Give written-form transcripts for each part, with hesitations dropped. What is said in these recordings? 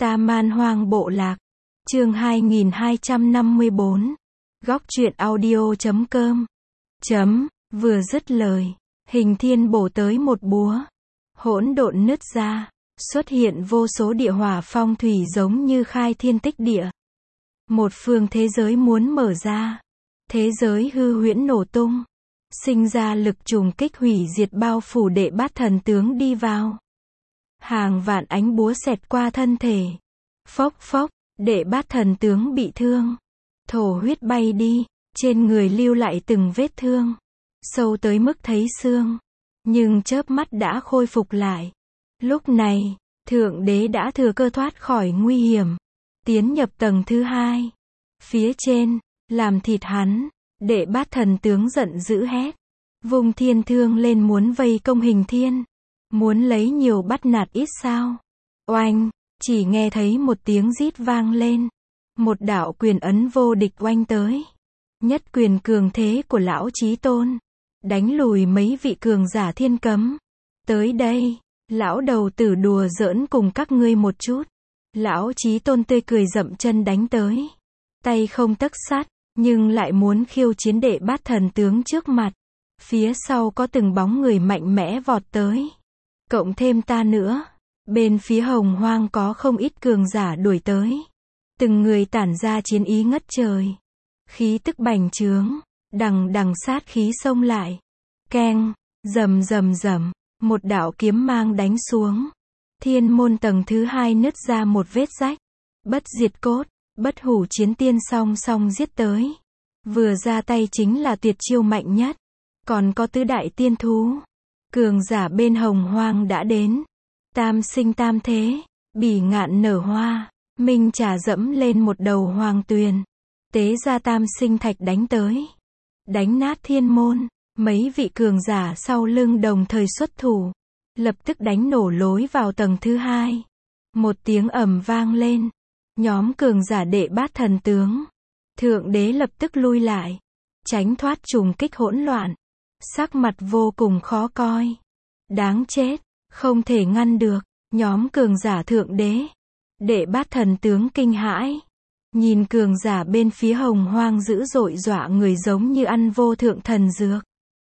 Ta Man Hoang Bộ Lạc. Chương 2254. Góc truyện audio.com. Vừa dứt lời, Hình Thiên bổ tới một búa. Hỗn độn nứt ra, xuất hiện vô số địa hỏa phong thủy giống như khai thiên tích địa. Một phương thế giới muốn mở ra. Thế giới hư huyễn nổ tung. Sinh ra lực trùng kích hủy diệt bao phủ Đệ Bát Thần Tướng đi vào. Hàng vạn ánh búa xẹt qua thân thể. Phốc phốc, Đệ Bát Thần Tướng bị thương. Thổ huyết bay đi, trên người lưu lại từng vết thương. Sâu tới mức thấy xương. Nhưng chớp mắt đã khôi phục lại. Lúc này, Thượng Đế đã thừa cơ thoát khỏi nguy hiểm. Tiến nhập tầng thứ 2. Phía trên, làm thịt hắn. Đệ Bát Thần Tướng giận dữ hét. Vùng thiên thương lên muốn vây công Hình Thiên. Muốn lấy nhiều bắt nạt ít sao. Oanh, chỉ nghe thấy một tiếng rít vang lên. Một đạo quyền ấn vô địch oanh tới. Nhất quyền cường thế của lão Chí Tôn. Đánh lùi mấy vị cường giả thiên cấm. Tới đây, lão đầu tử đùa giỡn cùng các ngươi một chút. Lão Chí Tôn tươi cười dậm chân đánh tới. Tay không tấc sắt, nhưng lại muốn khiêu chiến Đệ Bát Thần Tướng trước mặt. Phía sau có từng bóng người mạnh mẽ vọt tới. Cộng thêm ta nữa. Bên phía Hồng Hoang có không ít cường giả đuổi tới. Từng người tản ra chiến ý ngất trời. Khí tức bành trướng. Đằng sát khí xông lại. Keng, rầm rầm rầm. Một đạo kiếm mang đánh xuống. Thiên môn tầng thứ 2 nứt ra một vết rách. Bất diệt cốt, bất hủ chiến tiên song song giết tới. Vừa ra tay chính là tuyệt chiêu mạnh nhất. Còn có tứ đại tiên thú. Cường giả bên Hồng Hoang đã đến. Tam sinh tam thế, bỉ ngạn nở hoa. Minh trà dẫm lên một đầu hoàng tuyền. Tế ra tam sinh thạch đánh tới. Đánh nát thiên môn. Mấy vị cường giả sau lưng đồng thời xuất thủ. Lập tức đánh nổ lối vào tầng thứ 2. Một tiếng ầm vang lên. Nhóm cường giả Đệ Bát Thần Tướng. Thượng Đế lập tức lui lại. Tránh thoát trùng kích hỗn loạn. Sắc mặt vô cùng khó coi. Đáng chết, không thể ngăn được. Nhóm cường giả Thượng Đế. Đệ Bát Thần Tướng kinh hãi. Nhìn cường giả bên phía Hồng Hoang dữ dội dọa người giống như ăn vô thượng thần dược.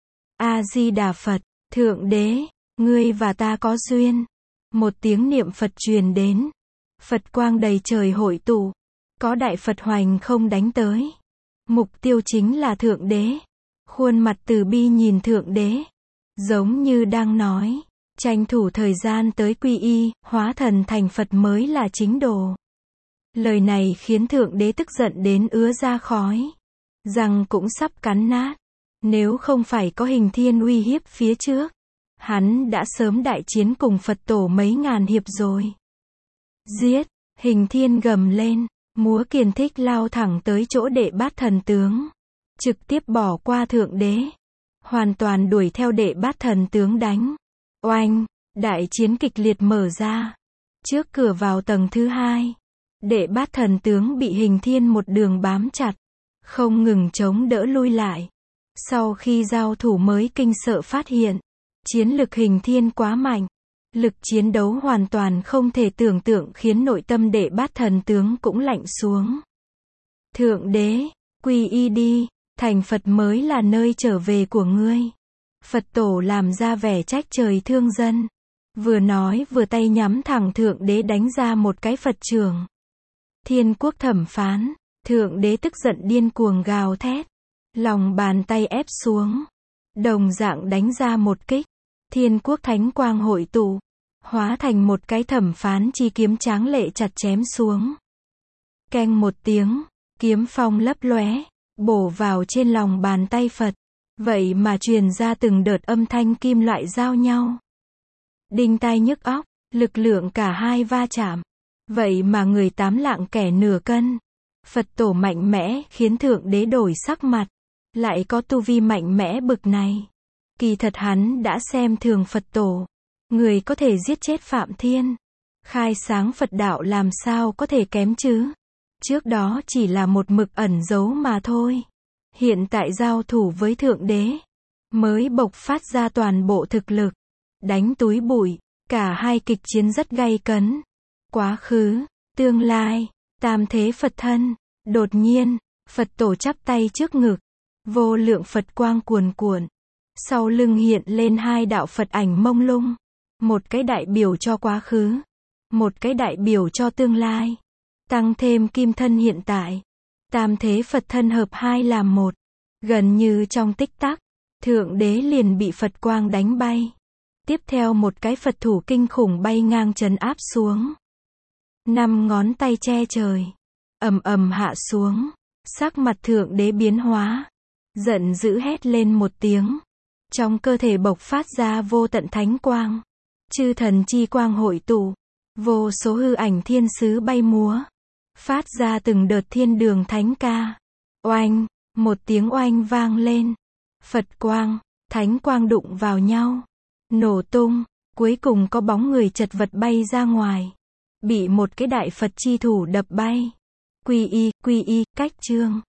A-di-đà Phật, Thượng Đế, ngươi và ta có duyên. Một tiếng niệm Phật truyền đến. Phật quang đầy trời hội tụ. Có đại Phật hoành không đánh tới. Mục tiêu chính là Thượng Đế. Khuôn mặt từ bi nhìn Thượng Đế. Giống như đang nói. Tranh thủ thời gian tới quy y, hóa thần thành Phật mới là chính đồ. Lời này khiến Thượng Đế tức giận đến ứa ra khói. Răng cũng sắp cắn nát. Nếu không phải có Hình Thiên uy hiếp phía trước. Hắn đã sớm đại chiến cùng Phật tổ mấy ngàn hiệp rồi. Giết, Hình Thiên gầm lên. Múa kiền thích lao thẳng tới chỗ Đệ Bát Thần Tướng. Trực tiếp bỏ qua Thượng Đế. Hoàn toàn đuổi theo Đệ Bát Thần Tướng đánh. Oanh, đại chiến kịch liệt mở ra. Trước cửa vào tầng thứ 2. Đệ Bát Thần Tướng bị Hình Thiên một đường bám chặt. Không ngừng chống đỡ lui lại. Sau khi giao thủ mới kinh sợ phát hiện. Chiến lực Hình Thiên quá mạnh. Lực chiến đấu hoàn toàn không thể tưởng tượng khiến nội tâm Đệ Bát Thần Tướng cũng lạnh xuống. Thượng Đế, quy y đi, thành Phật mới là nơi trở về của ngươi. Phật tổ làm ra vẻ trách trời thương dân. Vừa nói vừa tay nhắm thẳng Thượng Đế đánh ra một cái Phật chưởng. Thiên quốc thẩm phán, Thượng Đế tức giận điên cuồng gào thét. Lòng bàn tay ép xuống. Đồng dạng đánh ra một kích. Thiên quốc thánh quang hội tụ. Hóa thành một cái thẩm phán chi kiếm tráng lệ chặt chém xuống. Keng một tiếng, kiếm phong lấp lóe, bổ vào trên lòng bàn tay Phật. Vậy mà truyền ra từng đợt âm thanh kim loại giao nhau. Đinh tai nhức óc, lực lượng cả hai va chạm. Vậy mà người 8 lạng kẻ nửa cân. Phật tổ mạnh mẽ khiến Thượng Đế đổi sắc mặt. Lại có tu vi mạnh mẽ bực này. Kỳ thật hắn đã xem thường Phật tổ. Người có thể giết chết Phạm Thiên. Khai sáng Phật đạo làm sao có thể kém chứ. Trước đó chỉ là một mực ẩn giấu mà thôi. Hiện tại giao thủ với Thượng Đế. Mới bộc phát ra toàn bộ thực lực. Đánh túi bụi. Cả hai kịch chiến rất gay cấn. Quá khứ, Tương lai, tam thế Phật thân. Đột nhiên, Phật tổ chắp tay trước ngực. Vô lượng Phật quang cuồn cuộn. Sau lưng hiện lên hai đạo Phật ảnh mông lung. Một cái đại biểu cho quá khứ. Một cái đại biểu cho tương lai. Tăng thêm kim thân hiện tại. Tam thế Phật thân hợp hai làm một. Gần như trong tích tắc, Thượng Đế liền bị Phật quang đánh bay. Tiếp theo một cái Phật thủ kinh khủng bay ngang trấn áp xuống. 5 ngón tay che trời. Ầm ầm hạ xuống. Sắc mặt Thượng Đế biến hóa. Giận dữ hét lên một tiếng. Trong cơ thể bộc phát ra vô tận thánh quang. Chư thần chi quang hội tụ. Vô số hư ảnh thiên sứ bay múa. Phát ra từng đợt thiên đường thánh ca. Oanh, một tiếng oanh vang lên. Phật quang, thánh quang đụng vào nhau. Nổ tung, cuối cùng có bóng người chật vật bay ra ngoài. Bị một cái đại Phật chi thủ đập bay. Quy y, cách chương.